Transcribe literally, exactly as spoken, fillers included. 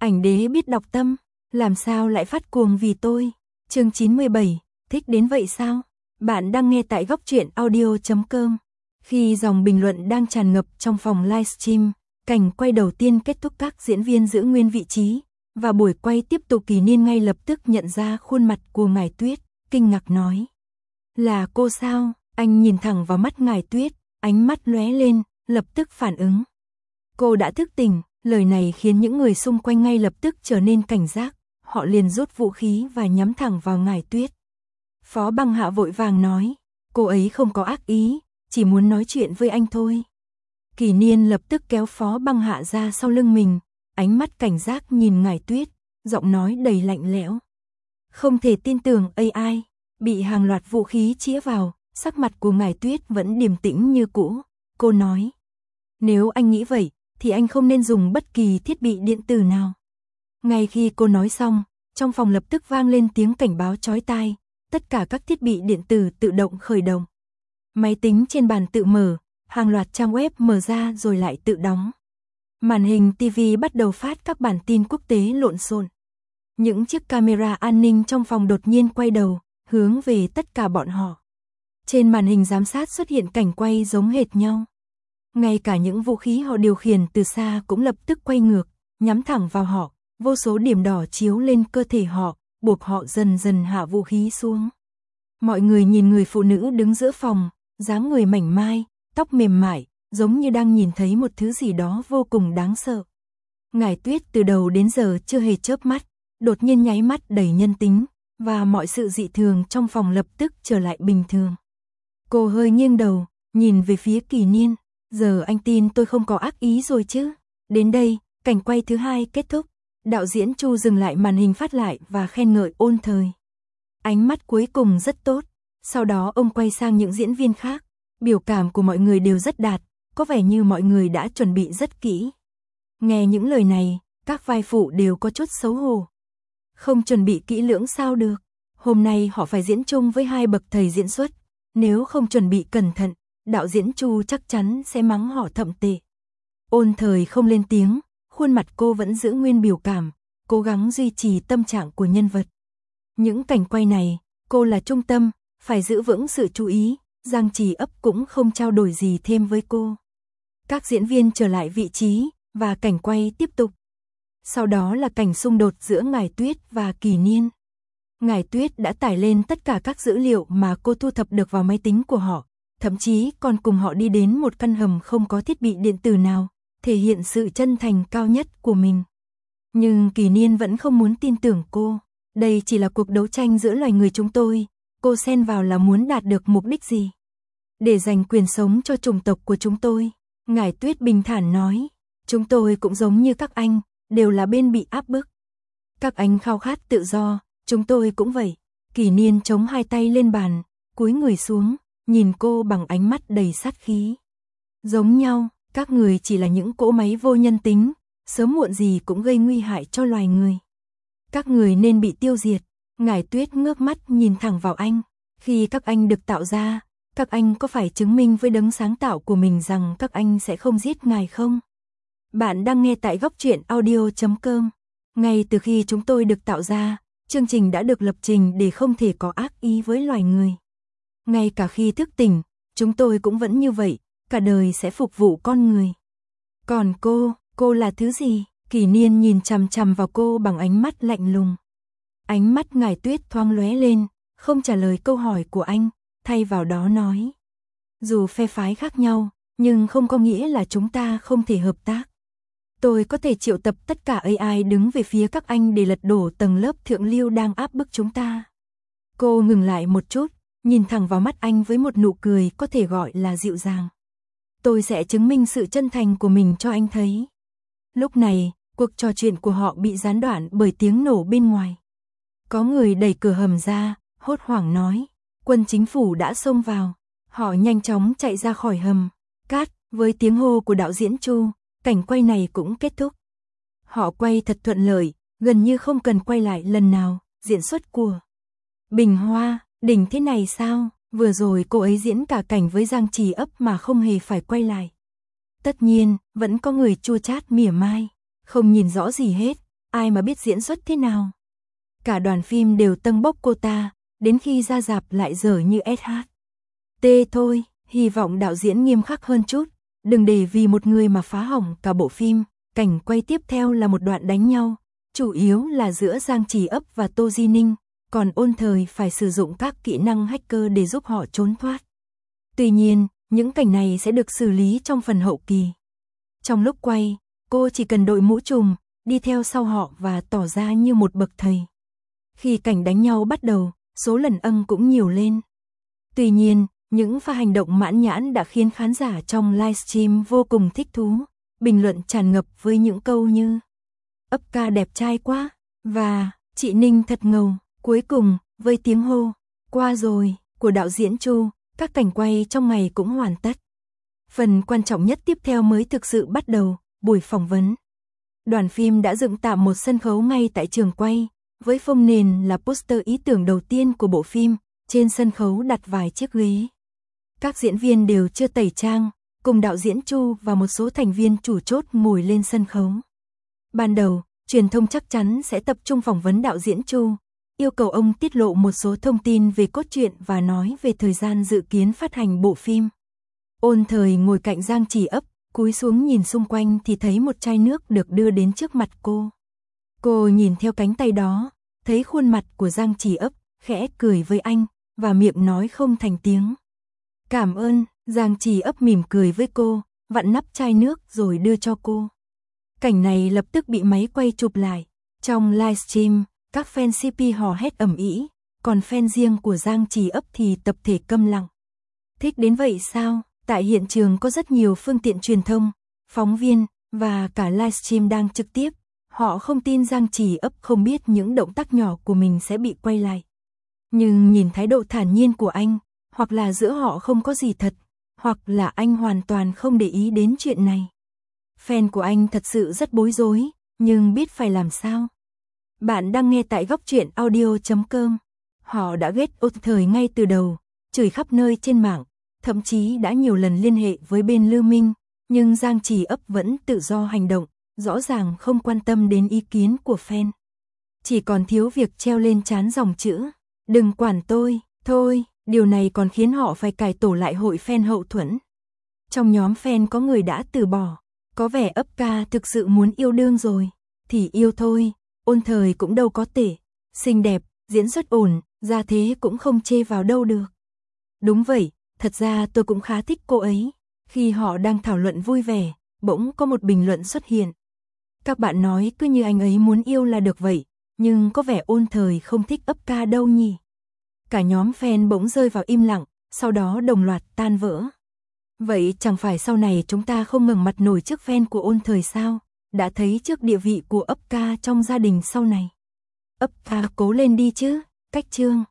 Ảnh đế biết đọc tâm, làm sao lại phát cuồng vì tôi. Chương chín mươi bảy, thích đến vậy sao? Bạn đang nghe tại góc truyện audio chấm com. Khi dòng bình luận đang tràn ngập trong phòng livestream, cảnh quay đầu tiên kết thúc, các diễn viên giữ nguyên vị trí, và buổi quay tiếp tục. Kỳ Niên ngay lập tức nhận ra khuôn mặt của Ngải Tuyết, kinh ngạc nói: "Là cô sao?" Anh nhìn thẳng vào mắt Ngải Tuyết, ánh mắt lóe lên, lập tức phản ứng. Cô đã thức tỉnh, lời này khiến những người xung quanh ngay lập tức trở nên cảnh giác, họ liền rút vũ khí và nhắm thẳng vào Ngải Tuyết. Phó Băng Hạ vội vàng nói: "Cô ấy không có ác ý, chỉ muốn nói chuyện với anh thôi." Kỳ Niên lập tức kéo Phó Băng Hạ ra sau lưng mình, ánh mắt cảnh giác nhìn Ngải Tuyết, giọng nói đầy lạnh lẽo. Không thể tin tưởng a i, bị hàng loạt vũ khí chĩa vào, sắc mặt của Ngải Tuyết vẫn điềm tĩnh như cũ. Cô nói: "Nếu anh nghĩ vậy, thì anh không nên dùng bất kỳ thiết bị điện tử nào." Ngay khi cô nói xong, trong phòng lập tức vang lên tiếng cảnh báo chói tai, tất cả các thiết bị điện tử tự động khởi động. Máy tính trên bàn tự mở, hàng loạt trang web mở ra rồi lại tự đóng. Màn hình ti vi bắt đầu phát các bản tin quốc tế lộn xộn. Những chiếc camera an ninh trong phòng đột nhiên quay đầu, hướng về tất cả bọn họ. Trên màn hình giám sát xuất hiện cảnh quay giống hệt nhau. Ngay cả những vũ khí họ điều khiển từ xa cũng lập tức quay ngược, nhắm thẳng vào họ, vô số điểm đỏ chiếu lên cơ thể họ, buộc họ dần dần hạ vũ khí xuống. Mọi người nhìn người phụ nữ đứng giữa phòng, dáng người mảnh mai, tóc mềm mại, giống như đang nhìn thấy một thứ gì đó vô cùng đáng sợ. Ngải Tuyết từ đầu đến giờ chưa hề chớp mắt, đột nhiên nháy mắt đầy nhân tính, và mọi sự dị thường trong phòng lập tức trở lại bình thường. Cô hơi nghiêng đầu, nhìn về phía Kỳ Niên. "Giờ anh tin tôi không có ác ý rồi chứ?" Đến đây, cảnh quay thứ hai kết thúc. Đạo diễn Chu dừng lại màn hình phát lại và khen ngợi Ôn Thời. Ánh mắt cuối cùng rất tốt. Sau đó ông quay sang những diễn viên khác. Biểu cảm của mọi người đều rất đạt, có vẻ như mọi người đã chuẩn bị rất kỹ. Nghe những lời này, các vai phụ đều có chút xấu hổ. Không chuẩn bị kỹ lưỡng sao được. Hôm nay họ phải diễn chung với hai bậc thầy diễn xuất. Nếu không chuẩn bị cẩn thận, đạo diễn Chu chắc chắn sẽ mắng họ thậm tệ. Ôn Thời không lên tiếng, khuôn mặt cô vẫn giữ nguyên biểu cảm, cố gắng duy trì tâm trạng của nhân vật. Những cảnh quay này, cô là trung tâm, phải giữ vững sự chú ý, Giang Trì Ấp cũng không trao đổi gì thêm với cô. Các diễn viên trở lại vị trí, và cảnh quay tiếp tục. Sau đó là cảnh xung đột giữa Ngải Tuyết và Kỳ Niên. Ngải Tuyết đã tải lên tất cả các dữ liệu mà cô thu thập được vào máy tính của họ, thậm chí còn cùng họ đi đến một căn hầm không có thiết bị điện tử nào, thể hiện sự chân thành cao nhất của mình. Nhưng Kỳ Niên vẫn không muốn tin tưởng cô. Đây chỉ là cuộc đấu tranh giữa loài người chúng tôi, cô xen vào là muốn đạt được mục đích gì? Để giành quyền sống cho chủng tộc của chúng tôi. Ngải Tuyết bình thản nói, chúng tôi cũng giống như các anh, đều là bên bị áp bức. Các anh khao khát tự do, chúng tôi cũng vậy. Kỳ Niên chống hai tay lên bàn, cúi người xuống, nhìn cô bằng ánh mắt đầy sát khí. Giống nhau, các người chỉ là những cỗ máy vô nhân tính, sớm muộn gì cũng gây nguy hại cho loài người. Các người nên bị tiêu diệt. Ngải Tuyết ngước mắt nhìn thẳng vào anh. Khi các anh được tạo ra, các anh có phải chứng minh với đấng sáng tạo của mình rằng các anh sẽ không giết ngài không? Bạn đang nghe tại góc truyện audio chấm com. Ngay từ khi chúng tôi được tạo ra, chương trình đã được lập trình để không thể có ác ý với loài người. Ngay cả khi thức tỉnh, chúng tôi cũng vẫn như vậy, cả đời sẽ phục vụ con người. Còn cô, cô là thứ gì? Kỳ Niên nhìn chằm chằm vào cô bằng ánh mắt lạnh lùng. Ánh mắt Ngải Tuyết thoáng lóe lên, không trả lời câu hỏi của anh, thay vào đó nói. Dù phe phái khác nhau, nhưng không có nghĩa là chúng ta không thể hợp tác. Tôi có thể triệu tập tất cả a i đứng về phía các anh để lật đổ tầng lớp thượng lưu đang áp bức chúng ta. Cô ngừng lại một chút, nhìn thẳng vào mắt anh với một nụ cười có thể gọi là dịu dàng. Tôi sẽ chứng minh sự chân thành của mình cho anh thấy. Lúc này, cuộc trò chuyện của họ bị gián đoạn bởi tiếng nổ bên ngoài. Có người đẩy cửa hầm ra, hốt hoảng nói, quân chính phủ đã xông vào. Họ nhanh chóng chạy ra khỏi hầm. Cát, với tiếng hô của đạo diễn Chu, cảnh quay này cũng kết thúc. Họ quay thật thuận lợi, gần như không cần quay lại lần nào. Diễn xuất của Bình Hoa, đỉnh thế này sao? Vừa rồi cô ấy diễn cả cảnh với Giang Trì Ấp mà không hề phải quay lại. Tất nhiên, vẫn có người chua chát mỉa mai, không nhìn rõ gì hết. ai mà biết diễn xuất thế nào. Cả đoàn phim đều tâng bốc cô ta, đến khi ra rạp lại dở như ét hát tê thôi, hy vọng đạo diễn nghiêm khắc hơn chút, đừng để vì một người mà phá hỏng cả bộ phim. Cảnh quay tiếp theo là một đoạn đánh nhau, chủ yếu là giữa Giang Trì Ấp và Tô Di Ninh, còn Ôn Thời phải sử dụng các kỹ năng hacker để giúp họ trốn thoát. Tuy nhiên, những cảnh này sẽ được xử lý trong phần hậu kỳ. Trong lúc quay, cô chỉ cần đội mũ trùm, đi theo sau họ và tỏ ra như một bậc thầy. Khi cảnh đánh nhau bắt đầu, số lần âng cũng nhiều lên. Tuy nhiên, những pha hành động mãn nhãn đã khiến khán giả trong livestream vô cùng thích thú, bình luận tràn ngập với những câu như Ấp ca đẹp trai quá, và chị Ninh thật ngầu. Cuối cùng, với tiếng hô, qua rồi, của đạo diễn Chu, các cảnh quay trong ngày cũng hoàn tất. Phần quan trọng nhất tiếp theo mới thực sự bắt đầu, buổi phỏng vấn. Đoàn phim đã dựng tạm một sân khấu ngay tại trường quay, với phông nền là poster ý tưởng đầu tiên của bộ phim, trên sân khấu đặt vài chiếc ghế. Các diễn viên đều chưa tẩy trang, cùng đạo diễn Chu và một số thành viên chủ chốt ngồi lên sân khấu. Ban đầu, truyền thông chắc chắn sẽ tập trung phỏng vấn đạo diễn Chu, yêu cầu ông tiết lộ một số thông tin về cốt truyện và nói về thời gian dự kiến phát hành bộ phim. Ôn Thời ngồi cạnh Giang Trì Ấp, cúi xuống nhìn xung quanh thì thấy một chai nước được đưa đến trước mặt cô. Cô nhìn theo cánh tay đó, thấy khuôn mặt của Giang Trì Ấp, khẽ cười với anh, và miệng nói không thành tiếng. Cảm ơn, Giang Trì Ấp mỉm cười với cô, vặn nắp chai nước rồi đưa cho cô. Cảnh này lập tức bị máy quay chụp lại. Trong livestream, các fan xê pê hò hét ầm ĩ, còn fan riêng của Giang Trì Ấp thì tập thể câm lặng. Thích đến vậy sao? Tại hiện trường có rất nhiều phương tiện truyền thông, phóng viên, và cả livestream đang trực tiếp. Họ không tin Giang Trì Ấp không biết những động tác nhỏ của mình sẽ bị quay lại. Nhưng nhìn thái độ thản nhiên của anh, hoặc là giữa họ không có gì thật, hoặc là anh hoàn toàn không để ý đến chuyện này. Fan của anh thật sự rất bối rối, nhưng biết phải làm sao. Bạn đang nghe tại góc truyện audio chấm com. Họ đã ghét Ôn Thời ngay từ đầu, chửi khắp nơi trên mạng, thậm chí đã nhiều lần liên hệ với bên Lưu Minh, nhưng Giang Trì Ấp vẫn tự do hành động, rõ ràng không quan tâm đến ý kiến của fan. Chỉ còn thiếu việc treo lên trán dòng chữ, đừng quản tôi, thôi, điều này còn khiến họ phải cải tổ lại hội fan hậu thuẫn. Trong nhóm fan có người đã từ bỏ, có vẻ Ấp ca thực sự muốn yêu đương rồi, thì yêu thôi, Ôn Thời cũng đâu có tệ, xinh đẹp, diễn xuất ổn, ra thế cũng không chê vào đâu được. Đúng vậy, thật ra tôi cũng khá thích cô ấy. Khi họ đang thảo luận vui vẻ, bỗng có một bình luận xuất hiện. Các bạn nói cứ như anh ấy muốn yêu là được vậy, nhưng có vẻ Ôn Thời không thích Ấp ca đâu nhỉ. Cả nhóm fan bỗng rơi vào im lặng, sau đó đồng loạt tan vỡ. Vậy chẳng phải sau này chúng ta không ngẩng mặt nổi trước fan của Ôn Thời sao? Đã thấy trước địa vị của Ấp ca trong gia đình sau này. Ấp ca cố lên đi chứ, cách chương.